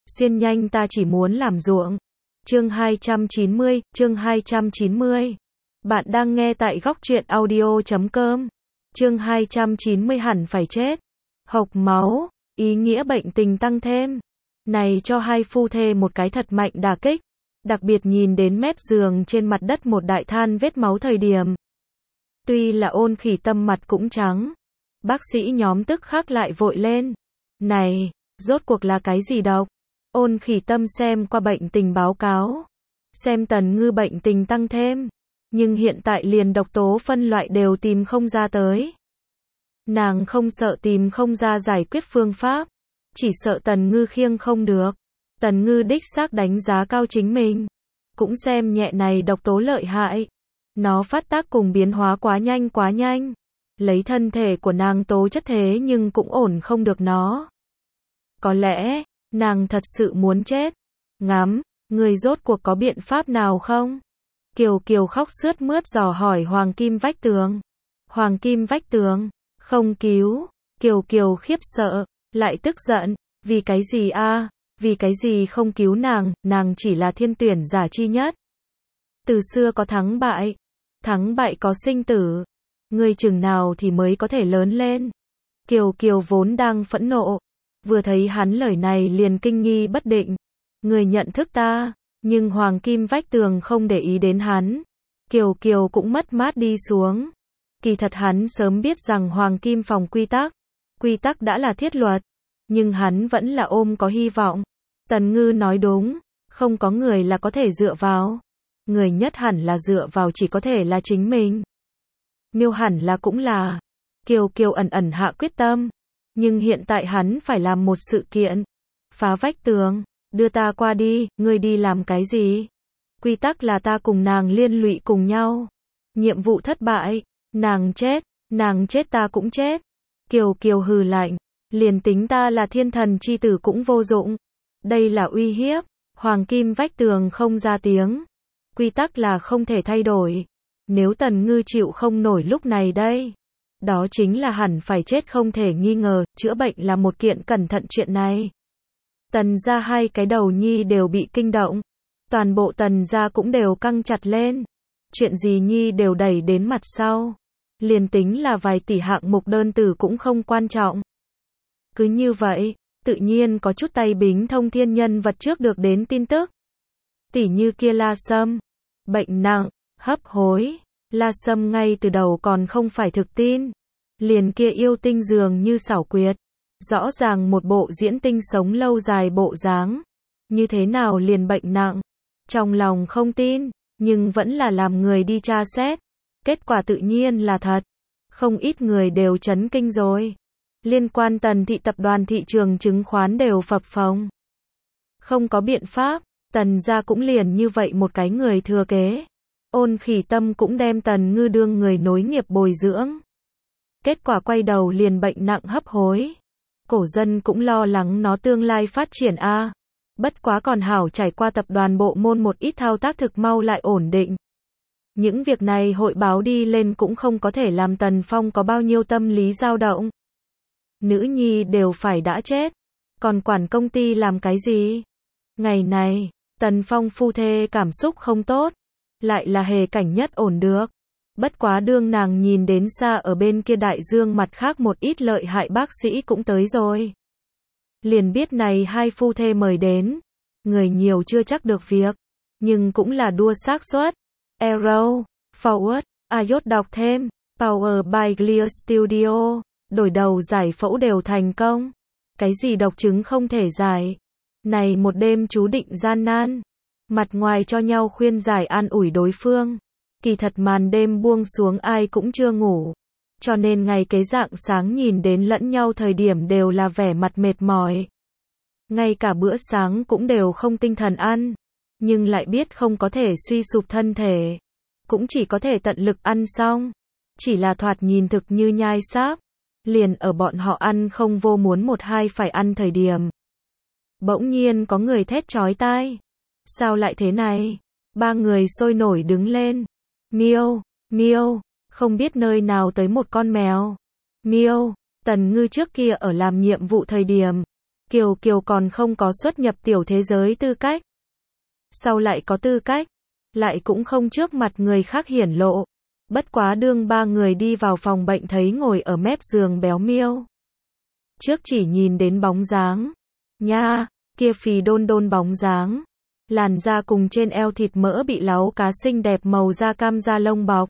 Xuyên nhanh ta chỉ muốn làm ruộng. Chương 290. Bạn đang nghe tại góc truyện audio.com. Chương 290 hẳn phải chết. Hộc máu, ý nghĩa bệnh tình tăng thêm. Này cho hai phu thê một cái thật mạnh đả kích. Đặc biệt nhìn đến mép giường trên mặt đất một đại than vết máu thời điểm. Tuy là Ôn Khỉ Tâm mặt cũng trắng. Bác sĩ nhóm tức khắc lại vội lên. Này, rốt cuộc là cái gì độc? Ôn Khỉ Tâm xem qua bệnh tình báo cáo. Xem Tần Ngư bệnh tình tăng thêm. Nhưng hiện tại liền độc tố phân loại đều tìm không ra tới. Nàng không sợ tìm không ra giải quyết phương pháp. Chỉ sợ Tần Ngư khiêng không được. Tần Ngư đích xác đánh giá cao chính mình. Cũng xem nhẹ này độc tố lợi hại. Nó phát tác cùng biến hóa quá nhanh. Lấy thân thể của nàng tố chất thế nhưng cũng ổn không được nó. Có lẽ, nàng thật sự muốn chết. Ngắm, người rốt cuộc có biện pháp nào không? Kiều Kiều khóc sướt mướt dò hỏi Hoàng Kim Vách Tường. Hoàng Kim Vách Tường, không cứu. Kiều Kiều khiếp sợ, lại tức giận. Vì cái gì a? Vì cái gì không cứu nàng chỉ là thiên tuyển giả chi nhất. Từ xưa có thắng bại có sinh tử. Người chừng nào thì mới có thể lớn lên. Kiều Kiều vốn đang phẫn nộ. Vừa thấy hắn lời này liền kinh nghi bất định. Người nhận thức ta, nhưng Hoàng Kim Vách Tường không để ý đến hắn. Kiều Kiều cũng mất mát đi xuống. Kỳ thật hắn sớm biết rằng Hoàng Kim phòng quy tắc đã là thiết luật. Nhưng hắn vẫn là ôm có hy vọng. Tần Ngư nói đúng, không có người là có thể dựa vào. Người nhất hẳn là dựa vào chỉ có thể là chính mình. Miêu hẳn là cũng là. Kiều Kiều ẩn hạ quyết tâm. Nhưng hiện tại hắn phải làm một sự kiện. Phá vách tường, đưa ta qua đi, ngươi đi làm cái gì? Quy tắc là ta cùng nàng liên lụy cùng nhau. Nhiệm vụ thất bại, nàng chết ta cũng chết. Kiều Kiều hừ lạnh, liền tính ta là thiên thần chi tử cũng vô dụng. Đây là uy hiếp. Hoàng Kim Vách Tường không ra tiếng. Quy tắc là không thể thay đổi. Nếu Tần Ngư chịu không nổi lúc này đây, đó chính là hẳn phải chết không thể nghi ngờ. Chữa bệnh là một kiện cẩn thận chuyện này. Tần gia hai cái đầu nhi đều bị kinh động. Toàn bộ Tần gia cũng đều căng chặt lên. Chuyện gì nhi đều đẩy đến mặt sau. Liền tính là vài tỷ hạng mục đơn tử cũng không quan trọng. Cứ như vậy, tự nhiên có chút tay bính thông thiên nhân vật trước được đến tin tức. Tỷ như kia La Sâm, bệnh nặng, hấp hối. La Sâm ngay từ đầu còn không phải thực tin. Liền kia yêu tinh dường như xảo quyệt. Rõ ràng một bộ diễn tinh sống lâu dài bộ dáng. Như thế nào liền bệnh nặng. Trong lòng không tin, nhưng vẫn là làm người đi tra xét. Kết quả tự nhiên là thật. Không ít người đều chấn kinh rồi. Liên quan Tần thị tập đoàn thị trường chứng khoán đều phập phồng. Không có biện pháp, Tần gia cũng liền như vậy một cái người thừa kế. Ôn Khỉ Tâm cũng đem Tần Ngư đương người nối nghiệp bồi dưỡng. Kết quả quay đầu liền bệnh nặng hấp hối. Cổ dân cũng lo lắng nó tương lai phát triển a. Bất quá còn hảo trải qua tập đoàn bộ môn một ít thao tác thực mau lại ổn định. Những việc này hội báo đi lên cũng không có thể làm Tần Phong có bao nhiêu tâm lý dao động. Nữ nhi đều phải đã chết. Còn quản công ty làm cái gì? Ngày này, Tần Phong phu thê cảm xúc không tốt. Lại là hề cảnh nhất ổn được. Bất quá đương nàng nhìn đến xa ở bên kia đại dương mặt khác một ít lợi hại bác sĩ cũng tới rồi. Liền biết này hai phu thê mời đến. Người nhiều chưa chắc được việc. Nhưng cũng là đua xác suất. Arrow, Forward, iOS đọc thêm. Power by Clear Studio. Đổi đầu giải phẫu đều thành công. Cái gì độc chứng không thể giải. Này một đêm chú định gian nan. Mặt ngoài cho nhau khuyên giải an ủi đối phương. Kỳ thật màn đêm buông xuống ai cũng chưa ngủ. Cho nên ngày kế rạng sáng nhìn đến lẫn nhau thời điểm đều là vẻ mặt mệt mỏi. Ngay cả bữa sáng cũng đều không tinh thần ăn. Nhưng lại biết không có thể suy sụp thân thể. Cũng chỉ có thể tận lực ăn xong. Chỉ là thoạt nhìn thực như nhai sáp. Liền ở bọn họ ăn không vô muốn một hai phải ăn thời điểm. Bỗng nhiên có người thét chói tai. Sao lại thế này? Ba người sôi nổi đứng lên. Miêu, miêu, không biết nơi nào tới một con mèo. Miêu, Tần Ngư trước kia ở làm nhiệm vụ thời điểm. Kiều Kiều còn không có xuất nhập tiểu thế giới tư cách. Sau lại có tư cách, lại cũng không trước mặt người khác hiển lộ. Bất quá đương ba người đi vào phòng bệnh thấy ngồi ở mép giường béo Miêu. Trước chỉ nhìn đến bóng dáng. Nha, kia phì đôn đôn bóng dáng. Làn da cùng trên eo thịt mỡ bị láu cá xinh đẹp màu da cam da lông bọc.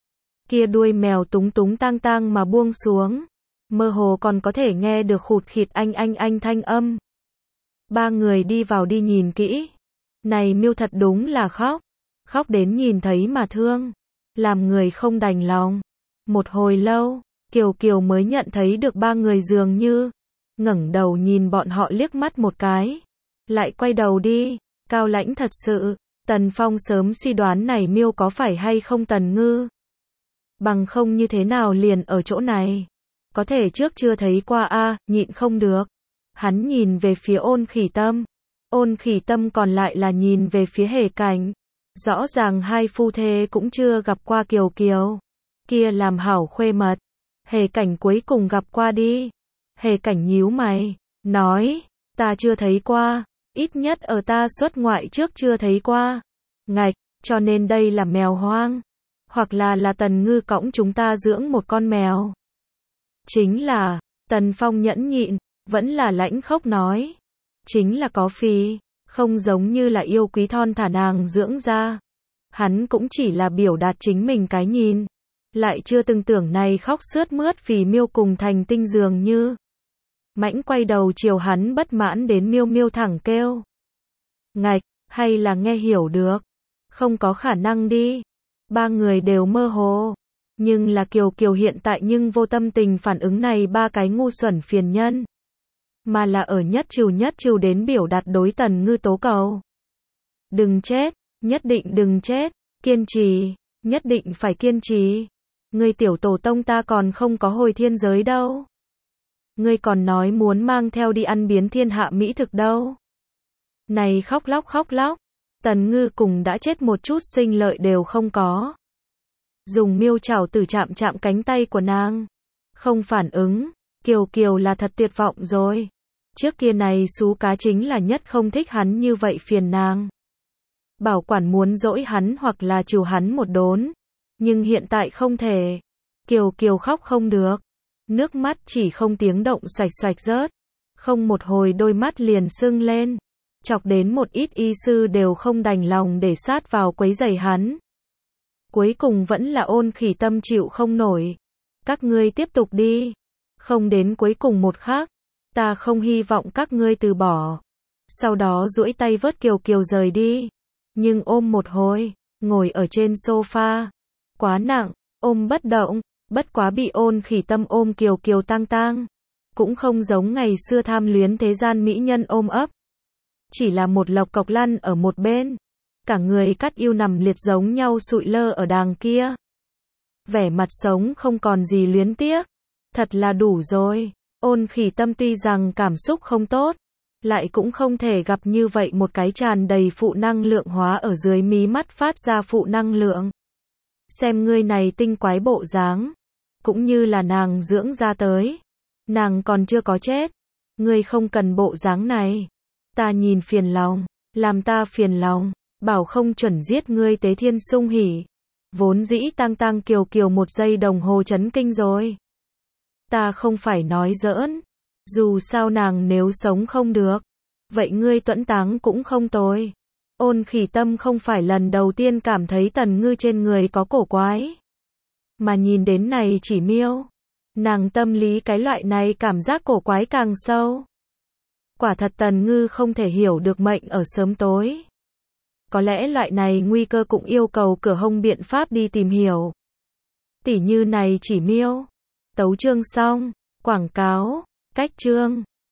Kia đuôi mèo túng túng tang tang mà buông xuống. Mơ hồ còn có thể nghe được khụt khịt anh thanh âm. Ba người đi vào đi nhìn kỹ. Này Miêu thật đúng là khóc. Khóc đến nhìn thấy mà thương. Làm người không đành lòng. Một hồi lâu, Kiều Kiều mới nhận thấy được ba người dường như ngẩng đầu nhìn bọn họ liếc mắt một cái. Lại quay đầu đi. Cao lãnh thật sự. Tần Phong sớm suy đoán này Miêu có phải hay không Tần Ngư. Bằng không như thế nào liền ở chỗ này. Có thể trước chưa thấy qua a, nhịn không được. Hắn nhìn về phía Ôn Khỉ Tâm. Ôn Khỉ Tâm còn lại là nhìn về phía Hề Cảnh. Rõ ràng hai phu thê cũng chưa gặp qua Kiều Kiều. Kia làm hảo khuê mật. Hề Cảnh cuối cùng gặp qua đi. Hề Cảnh nhíu mày, nói, ta chưa thấy qua. Ít nhất ở ta xuất ngoại trước chưa thấy qua. Ngạch, cho nên đây là mèo hoang. Hoặc là Tần Ngư cõng chúng ta dưỡng một con mèo. Chính là, Tần Phong nhẫn nhịn, vẫn là lãnh khốc nói. Chính là có phì, không giống như là yêu quý thon thả nàng dưỡng ra. Hắn cũng chỉ là biểu đạt chính mình cái nhìn. Lại chưa từng tưởng này khóc sướt mướt vì Miêu cùng thành tinh dường như. Mãnh quay đầu chiều hắn bất mãn đến Miêu Miêu thẳng kêu. Ngạch, hay là nghe hiểu được? Không có khả năng đi. Ba người đều mơ hồ. Nhưng là Kiều Kiều hiện tại nhưng vô tâm tình phản ứng này ba cái ngu xuẩn phiền nhân. Mà là ở nhất trừ đến biểu đạt đối Tần Ngư tố cầu. Đừng chết, nhất định đừng chết, kiên trì, nhất định phải kiên trì. Ngươi tiểu tổ tông ta còn không có hồi thiên giới đâu. Ngươi còn nói muốn mang theo đi ăn biến thiên hạ mỹ thực đâu. Này khóc lóc, Tần Ngư cùng đã chết một chút sinh lợi đều không có. Dùng miêu chảo tử chạm cánh tay của nàng. Không phản ứng, Kiều Kiều là thật tuyệt vọng rồi. Trước kia này xú cá chính là nhất không thích hắn như vậy phiền nàng. Bảo quản muốn dỗi hắn hoặc là trừ hắn một đốn. Nhưng hiện tại không thể. Kiều Kiều khóc không được. Nước mắt chỉ không tiếng động xoạch rớt. Không một hồi đôi mắt liền sưng lên. Chọc đến một ít y sư đều không đành lòng để sát vào quấy rầy hắn. Cuối cùng vẫn là Ôn Khỉ Tâm chịu không nổi. Các ngươi tiếp tục đi. Không đến cuối cùng một khắc. Ta không hy vọng các ngươi từ bỏ. Sau đó duỗi tay vớt Kiều Kiều rời đi. Nhưng ôm một hồi. Ngồi ở trên sofa. Quá nặng. Ôm bất động. Bất quá bị Ôn Khỉ Tâm ôm Kiều Kiều tang. Cũng không giống ngày xưa tham luyến thế gian mỹ nhân ôm ấp. Chỉ là một lộc cọc lăn ở một bên. Cả người cắt yêu nằm liệt giống nhau sụi lơ ở đàng kia. Vẻ mặt sống không còn gì luyến tiếc. Thật là đủ rồi. Ôn Khỉ Tâm tuy rằng cảm xúc không tốt. Lại cũng không thể gặp như vậy một cái tràn đầy phụ năng lượng hóa ở dưới mí mắt phát ra phụ năng lượng. Xem ngươi này tinh quái bộ dáng. Cũng như là nàng dưỡng ra tới. Nàng còn chưa có chết. Ngươi không cần bộ dáng này. Ta nhìn phiền lòng. Làm ta phiền lòng. Bảo không chuẩn giết ngươi Tế Thiên sung hỉ. Vốn dĩ tang Kiều Kiều một giây đồng hồ chấn kinh rồi. Ta không phải nói giỡn. Dù sao nàng nếu sống không được. Vậy ngươi tuẫn táng cũng không tồi. Ôn Khỉ Tâm không phải lần đầu tiên cảm thấy Tần Ngư trên người có cổ quái. Mà nhìn đến này chỉ Miêu. Nàng tâm lý cái loại này cảm giác cổ quái càng sâu. Quả thật Tần Ngư không thể hiểu được mệnh ở sớm tối. Có lẽ loại này nguy cơ cũng yêu cầu cửa hông biện pháp đi tìm hiểu. Tỉ như này chỉ Miêu. Tấu chương xong. Quảng cáo. Cách chương.